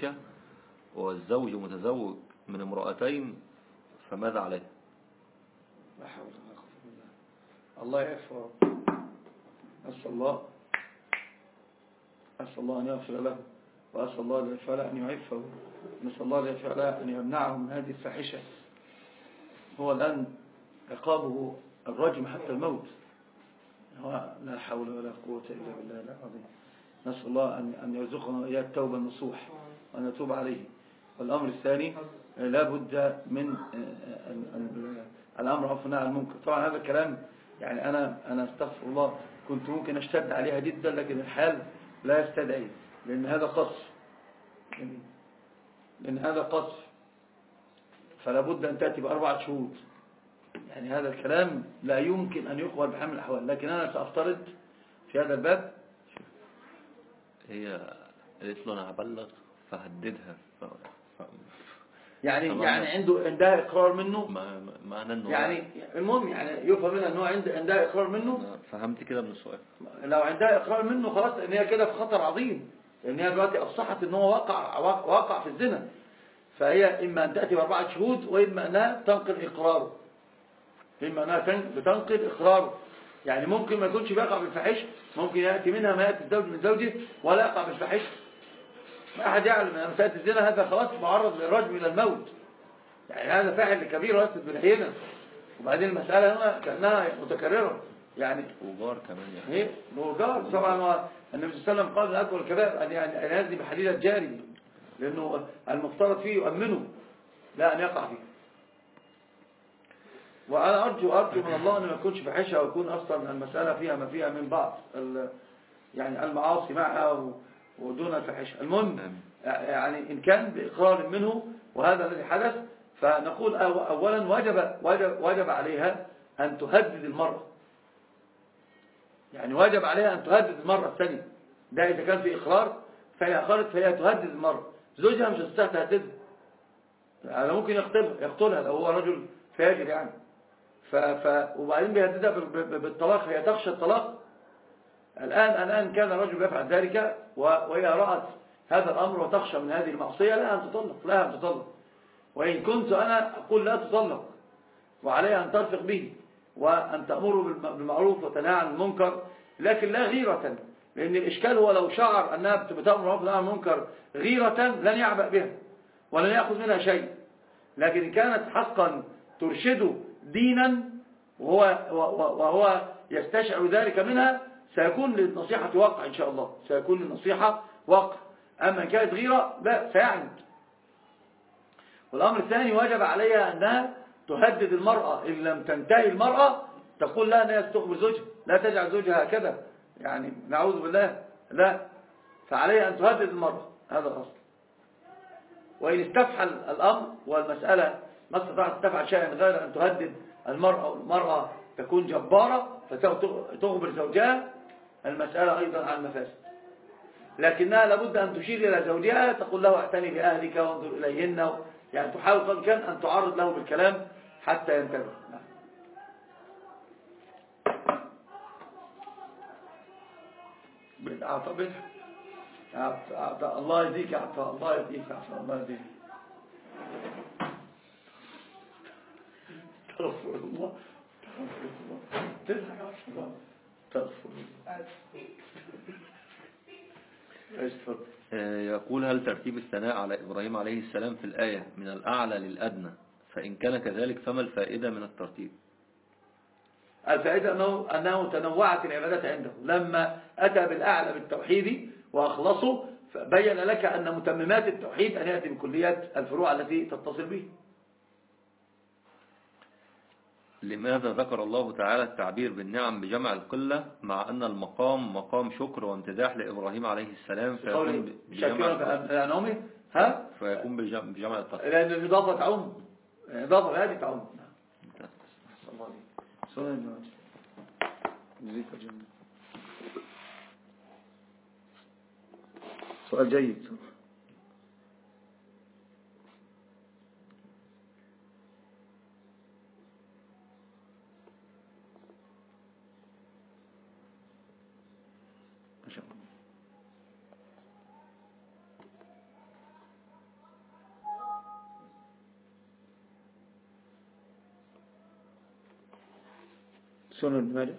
ذلك والزوج متزوج من امرأتين فماذا عليه؟ لا حول ولا قوة إلا بالله. الله يعفو. أسأل الله أن يغفر له، وأسأل الله جل وعلا أن يعفه، نسأل الله جل وعلا أن يمنعه من هذه الفاحشة. هو الآن عقابه الرجم حتى الموت. لا حول ولا قوة إلا بالله العظيم. نسأل الله أن يرزقنا وإياه التوبة النصوح وأن يتوب عليه. والأمر الثاني لا بد من الأمر عفوا عن المنكر. طبعا هذا الكلام يعني أنا استغفر الله كنت ممكن أشتد عليها جدا، لكن الحال لا يستدعي، لأن هذا قصف فلا بد أن تأتي ب4 شهود. يعني هذا الكلام لا يمكن أن يقبل بحال من الأحوال. لكن أنا سأفترض في هذا الباب. هي قالت له أنا هبلغ فهددها يعني عندها إقرار منه. معنى أنه يعني المهم يعني يفهم منها أنه عندها إقرار منه. فهمت كده من السؤال. لو عندها إقرار منه خلاص، إن هي كده في خطر عظيم، لأن هي دلوقتي أصحت أنه وقع في الزنا. فهي إما أن تأتي ب4 شهود، وإما أنها تنقل إقراره. يعني ممكن ما يكونش بيقع بالفحش، ممكن يأتي منها ما يأتي الزوج من زوجه ولا يقع بالفحش. ما أحد يعلم أن مسألة الزنا هذا خلاص معرض للرجم إلى الموت. يعني هذا فاعل كبير ويسد بالحينة. وبعدين المسألة هنا كأنها متكررة، يعني وجار كمان يعني. إيه وجار طبعا. النبي صلى الله عليه وسلم قال من أكبر الكبائر أن يزني بحليلة جاري، لأنه المفترض فيه يؤمنه لا أن يقع فيه. وأنا أرجو من الله أن ما يكونش فحشة، ويكون أصلا المسألة فيها ما فيها من بعض يعني المعاصي معها ودون الفحشة. المهم يعني إن كان بإقرار منه وهذا الذي حدث، فنقول أولا وجب عليها أن تهدد المرأة. يعني واجب عليها أن تهدد المرأة الثانية. ده إذا كان في إقرار فهي أقرت فهي تهدد المرأة. زوجها مش هتستطيع تهددها، يعني ممكن يقتلها لو هو رجل فاجر يعني. وبعدين بيهددها بالطلاق، هي تخشى الطلاق. الآن كان الرجل يفعل ذلك وهي رأت هذا الأمر وتخشى من هذه المعصية، لا أن تطلق. وإن كنت أنا أقول لا تطلق، وعليها أن ترفق به وأن تأمره بالمعروف وتنهى عن المنكر، لكن لا غيرة. لأن الإشكال هو لو شعر أنها بتأمر بالمعروف وتنهى عن المنكر غيرة لن يعبأ بها ولن يأخذ منها شيء. لكن إن كانت حقا ترشده دينا وهو يستشعر ذلك منها، سيكون للنصيحة وقع إن شاء الله، سيكون للنصيحة وقع. أما إن كانت غيرة لا سيعند. والأمر الثاني واجب عليها أنها تهدد المرأة. إن لم تنتهي المرأة تقول لها أنها تخبر زوجها، لا تجعل زوجها هكذا، يعني نعوذ بالله، لا. فعليها أن تهدد المرأة، هذا الأصل. وإن استفحل الأمر والمسألة ما استطاعت تفعل شيئا غير أن تهدد المرأة، والمرأة تكون جبارة فتخبر زوجها، المسألة أيضا عن المفاسد. لكنها لابد أن تشير إلى زوجها، تقول له اعتني بأهلك وانظر إليهن، يعني تحاول قد كان أن تعرض له بالكلام حتى ينتبه. بالعطاء الله يهديك، عطاء الله يهديك، عطاء الله يهديك. تغفر الله تضحك عشان الله تغفر الله. يقول هل ترتيب الثناء على إبراهيم عليه السلام في الآية من الأعلى للأدنى؟ فإن كان كذلك فما الفائدة من الترتيب؟ الفائدة أنه تنوعت العبادات عنده. لما أتى بالأعلى بالتوحيد وأخلصه بين لك أن متممات التوحيد أن يأتي بكليات الفروع التي تتصل به. لماذا ذكر الله تعالى التعبير بالنعم بجمع القلة مع أن المقام مقام شكر وامتداح لإبراهيم عليه السلام فيكون بجمع القلة؟ لأن الإضافة تعم، الإضافة هذه تعم. سؤال جيد. سنن ابن ماجه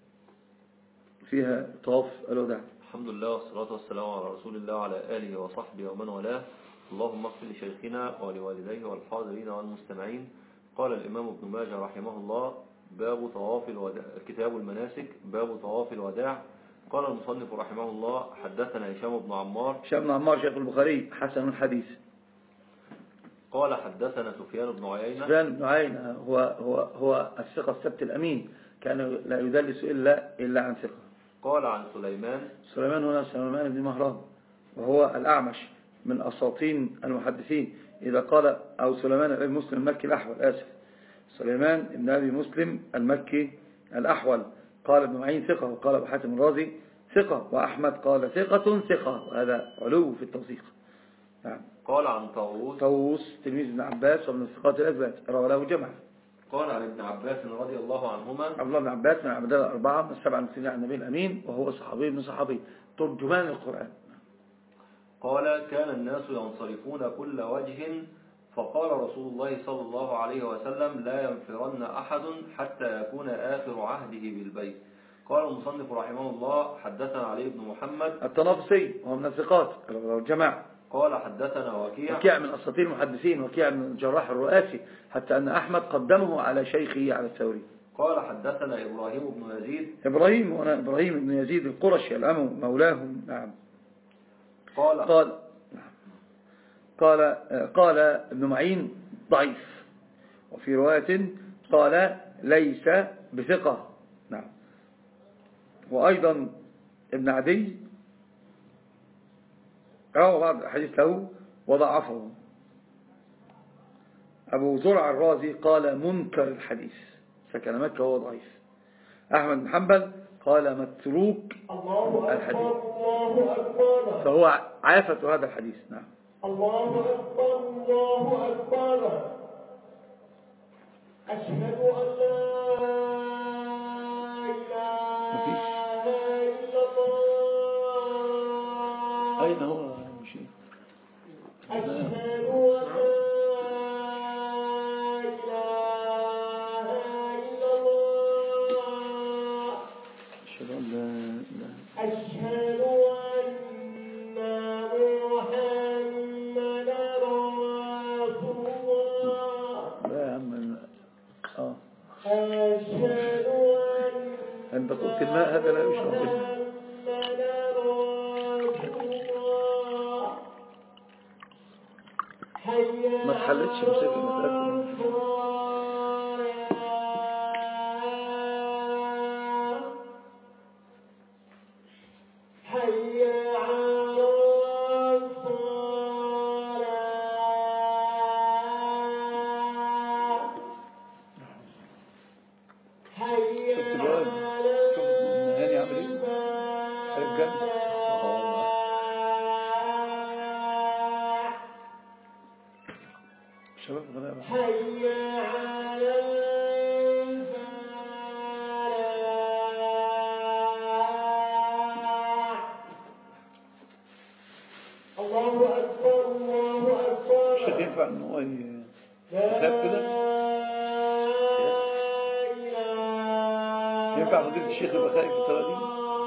فيها طواف الوداع. الحمد لله والصلاة والسلام على رسول الله وعلى آله وصحبه ومن والاه. اللهم اغفر لشيخنا ولوالديه والحاضرين والمستمعين. قال الإمام ابن ماجه رحمه الله: باب طواف الوداع، كتاب المناسك، باب طواف الوداع. قال المصنف رحمه الله: حدثنا هشام بن عمار. هشام بن عمار شيخ البخاري حسن الحديث. قال حدثنا سفيان بن عيينة. سفيان بن عيينة هو الثقة السبت الأمين، كان لا يدلس إلا عن ثقة. قال عن سليمان هنا سليمان بن مهران، وهو الأعمش من أساطين المحدثين. إذا قال أو سليمان بن مسلم المكي الأحول، سليمان بن أبي مسلم المكي الأحول. قال ابن معين ثقة، وقال أبو حاتم الرازي ثقة، وأحمد قال ثقة، وهذا علو في التوثيق. نعم. قال عن طاووس تلميذ ابن عباس ومن الثقات الأثبات، روى له جمع. قال عن ابن عباس رضي الله عنهما. عبد الله بن عباس من العباد الأربعة من السبعة المسلمين عن النبي الأمين، وهو صحابي ابن صحابي ترجمان القرآن. قال: كان الناس ينصرفون كل وجه، فقال رسول الله صلى الله عليه وسلم: لا ينفرن أحد حتى يكون آخر عهده بالبيت. قال المصنف رحمه الله: حدثنا علي بن محمد التنافسي وهو من الثقات الجماعة. قال حدثنا وكيع من أساطير المحدثين، وكيع من الجراح الرؤاسي، حتى أن أحمد قدمه على شيخه على الثوري. قال حدثنا إبراهيم بن يزيد. إبراهيم بن يزيد القرشي الأمو مولاهم. نعم. قال ابن معين ضعيف، وفي رواية قال ليس بثقة. نعم. وأيضا ابن عدي روى بعض الحديث له وضعفه. أبو زرع الرازي قال منكر الحديث، سكن مكة وهو ضعيف. أحمد بن حنبل قال متروك الحديث، فهو عافة هذا الحديث. نعم. الله أكبر الله أكبر، أشهد أن لا إله إلا الله. أين هو المشير؟ أشهد أن لا إله إلا الله. أشهد أن لا إله. أشهد أن محمدا رسول الله. لا يا عم. أشهد أن بقولت الماء هذا لا يشرب به. ما تحلتش مسك المسألة. ينفع فضيلة الشيخ البخاري في الصلاة دي؟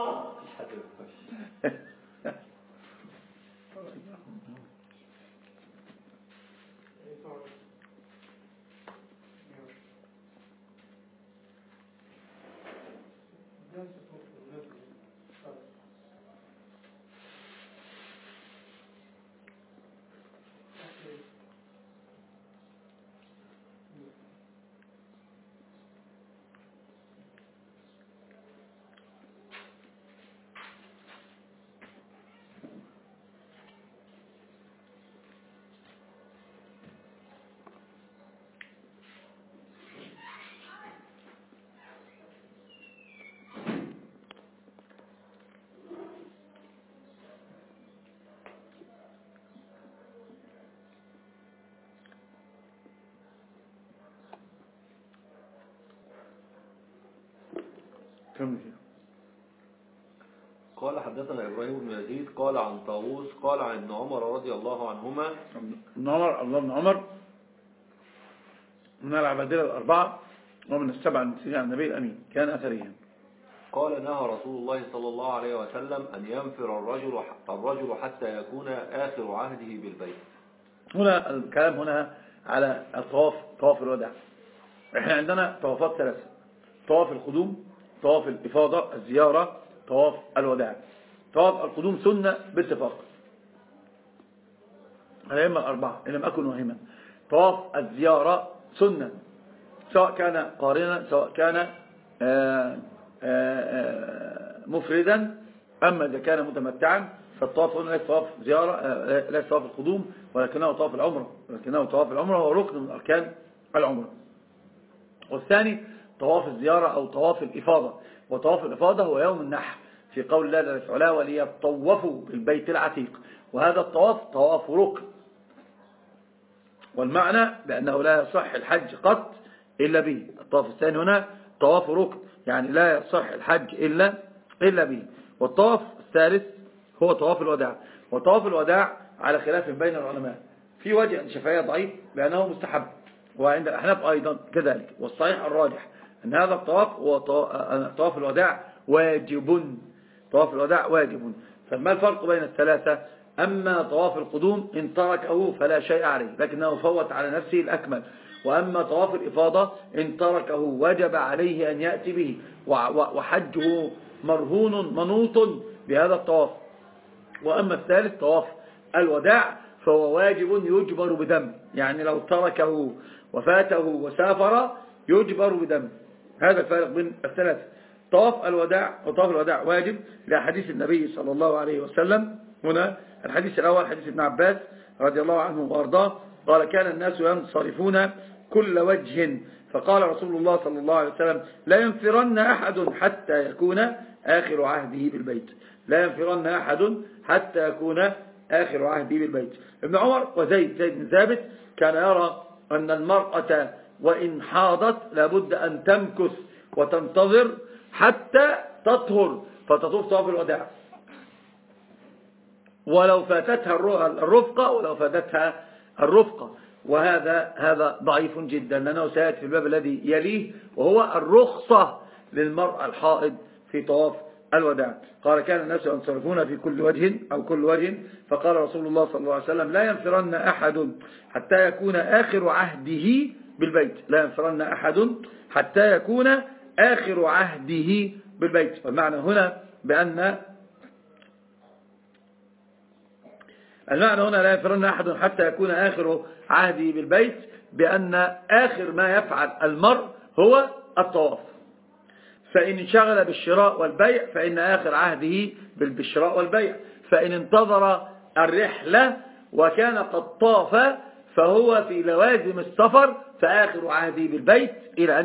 قال حدثنا إبراهيم بن يزيد قال عن طاووس قال عن ابن عمر رضي الله عنهما. ابن عمر من العبادلة الأربعة، ومن السبع المكثرين عن النبي الأمين كان أثريا. قال نهى رسول الله صلى الله عليه وسلم أن ينفر الرجل حتى يكون آخر عهده بالبيت. هنا الكلام هنا على الطواف، طواف الوداع. احنا عندنا طوافات ثلاثة: طواف القدوم، طواف الإفاضة الزيارة، طواف الوداع. طواف القدوم سنة باتفاق الأئمة الأربعة إن لم أكن واهما. طواف الزيارة سنة سواء كان قارنا سواء كان مفردا. أما إذا كان متمتعا فالطواف هنا ليس طواف زيارة، ليس طواف القدوم، ولكنه طواف العمرة، هو ركن من أركان العمرة. والثاني طواف الزيارة أو طواف الإفاضة، وطواف الإفاضة هو يوم النحر في قول الله جل وعلا وليطوفوا بالبيت العتيق، وهذا الطواف طواف ركن، والمعنى بأنه لا يصح الحج قط إلا به. الطواف الثاني هنا طواف ركن، يعني لا يصح الحج إلا به. والطواف الثالث هو طواف الوداع، وطواف الوداع على خلاف بين العلماء، في وجه الشافعية ضعيف لأنه مستحب، وعند الأحناف أيضا كذلك، والصحيح الراجح أن هذا الطواف هو طواف الوداع واجب. طواف الوداع واجب. فما الفرق بين الثلاثة؟ أما طواف القدوم إن تركه فلا شيء عليه لكنه فوت على نفسه الأكمل، وأما طواف الإفاضة إن تركه وجب عليه أن يأتي به، وحجه مرهون منوط بهذا الطواف. وأما الثالث طواف الوداع فهو واجب يجبر بدم، يعني لو تركه وفاته وسافر يجبر بدم. هذا الفارق بين الثلاثة. طواف الوداع وطواف الوداع واجب لحديث النبي صلى الله عليه وسلم. هنا الحديث الأول حديث ابن عباس رضي الله عنه وأرضاه قال كان الناس ينصرفون كل وجه، فقال رسول الله صلى الله عليه وسلم لا ينفرن أحد حتى يكون آخر عهده بالبيت. لا ينفرن أحد حتى يكون آخر عهده بالبيت. ابن عمر وزيد بن ثابت كان يرى أن المرأة وإن حاضت لابد أن تمكث وتنتظر حتى تطهر فتطوف طواف الوداع، ولو فاتتها الرفقة وهذا ضعيف جدا، لأنه سيأتي في الباب الذي يليه وهو الرخصة للمرأة الحائض في طواف الوداع. قال كان الناس ينصرفون في كل وجه فقال رسول الله صلى الله عليه وسلم لا ينفرن أحد حتى يكون آخر عهده بالبيت. لا ينفرن أحد حتى يكون آخر عهده بالبيت. والمعنى هنا لا ينفرن أحد حتى يكون آخر عهده بالبيت، بأن آخر ما يفعل المرء هو الطواف، فإن انشغل بالشراء والبيع فإن آخر عهده بالشراء والبيع، فإن انتظر الرحلة وكان قد طاف فهو في لوازم السفر فآخر عهده بالبيت إلى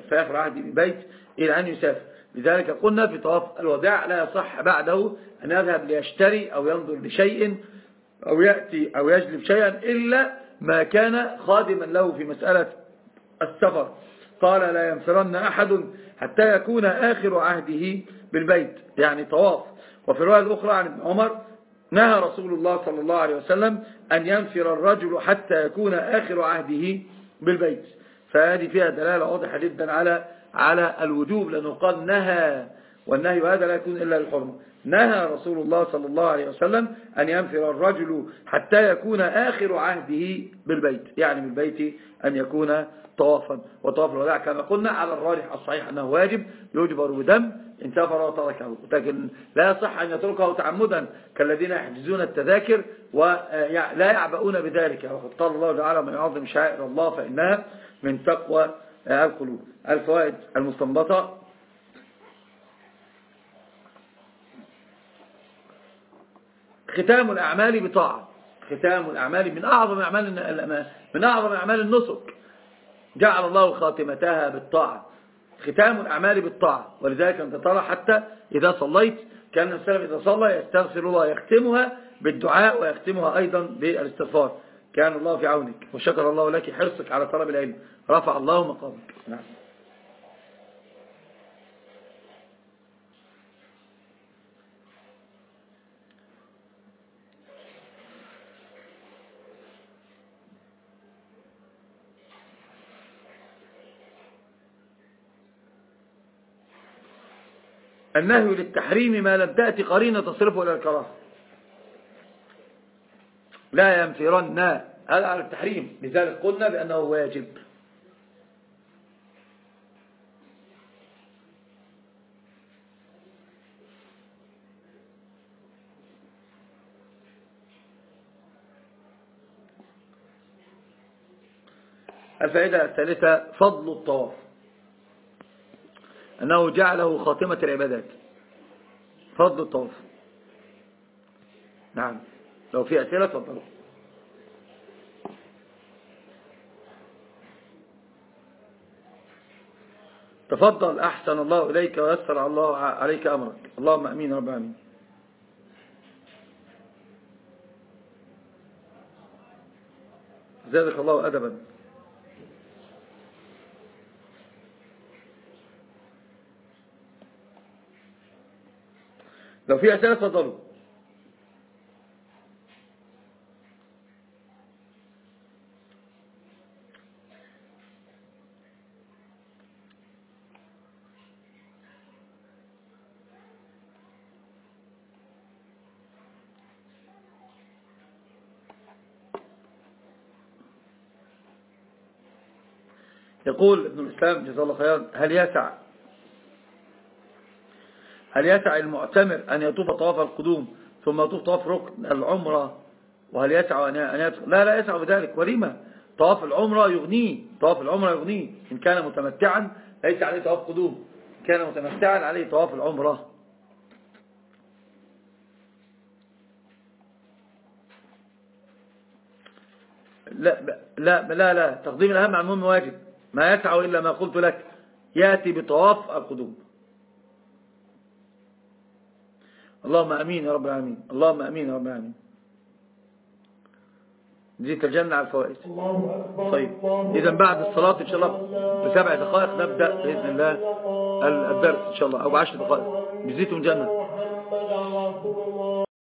أن يسافر. لذلك قلنا في طواف الوداع لا يصح بعده أن يذهب ليشتري أو ينظر لشيء أو يأتي أو يجلب شيئا إلا ما كان خادما له في مسألة السفر. قال لا ينفرن أحد حتى يكون آخر عهده بالبيت، يعني طواف. وفي الرواية الأخرى عن ابن عمر نهى رسول الله صلى الله عليه وسلم أن ينفر الرجل حتى يكون آخر عهده بالبيت. فهذه فيها دلالة واضحة جدا على الوجوب، لأنه قال نهى، والنهي هذا لا يكون إلا للحرمة. نهى رسول الله صلى الله عليه وسلم أن ينفر الرجل حتى يكون آخر عهده بالبيت، يعني بالبيت أن يكون طوافا. وطواف الوداع كما قلنا على الراجح الصحيح أنه واجب يجبر بدم إن سافر وتركه، لكن لا يصح أن يتركه تعمدا كالذين يحجزون التذاكر ولا يعبؤون بذلك. وقد قال الله تعالى من يعظم شعائر الله فإنها من تقوى القلوب. الفوائد المستنبطة: ختام الأعمال بطاعة. ختام الأعمال من أعظم أعمال النسك، جعل الله خاتمتها بالطاعة. ختام الأعمال بالطاعة، ولذلك أنت ترى حتى إذا صليت كان السلف إذا صلى يستغفر الله، يختمها بالدعاء ويختمها أيضا بالاستغفار. كان الله في عونك وشكر الله لك حرصك على طلب العلم، رفع الله مقامك. نعم. النهي للتحريم ما لم تأتي قرينة تصرفه إلى الكراهة. لا ينفرن، هذا على التحريم، لذلك قلنا بأنه واجب. الفائدة الثالثة فضل الطواف، أنه جعله خاتمة العبادات. فضل الطواف. نعم، لو في أسئلة تفضلوا. تفضل، أحسن الله إليك ويسر الله عليك أمرك. اللهم أمين رب العالمين. زادك الله أدبا. لو في أسئلة تفضلوا. يقول ابن الإسلام جزاه الله خيرا: هل يسع المعتمر أن يطوف طواف القدوم ثم يطوف طواف ركن العمرة؟ وهل يسع أن يدخل؟ لا يسع بذلك. ولما؟ طواف العمرة يغنيه. إن كان متمتعا ليس عليه طواف قدوم، إن كان متمتعا عليه طواف العمرة. لا تقديم الأهم عن المهم واجب. ما يسع إلا ما قلت لك، يأتي بطواف القدوم. اللهم أمين يا رب العالمين. اللهم أمين يا رب العالمين. نزيد الجنة على الفوائد. طيب، إذا بعد الصلاة إن شاء الله ب7 دقائق نبدأ بإذن الله الدرس إن شاء الله، أو ب10 دقائق. نزيدهم جنة.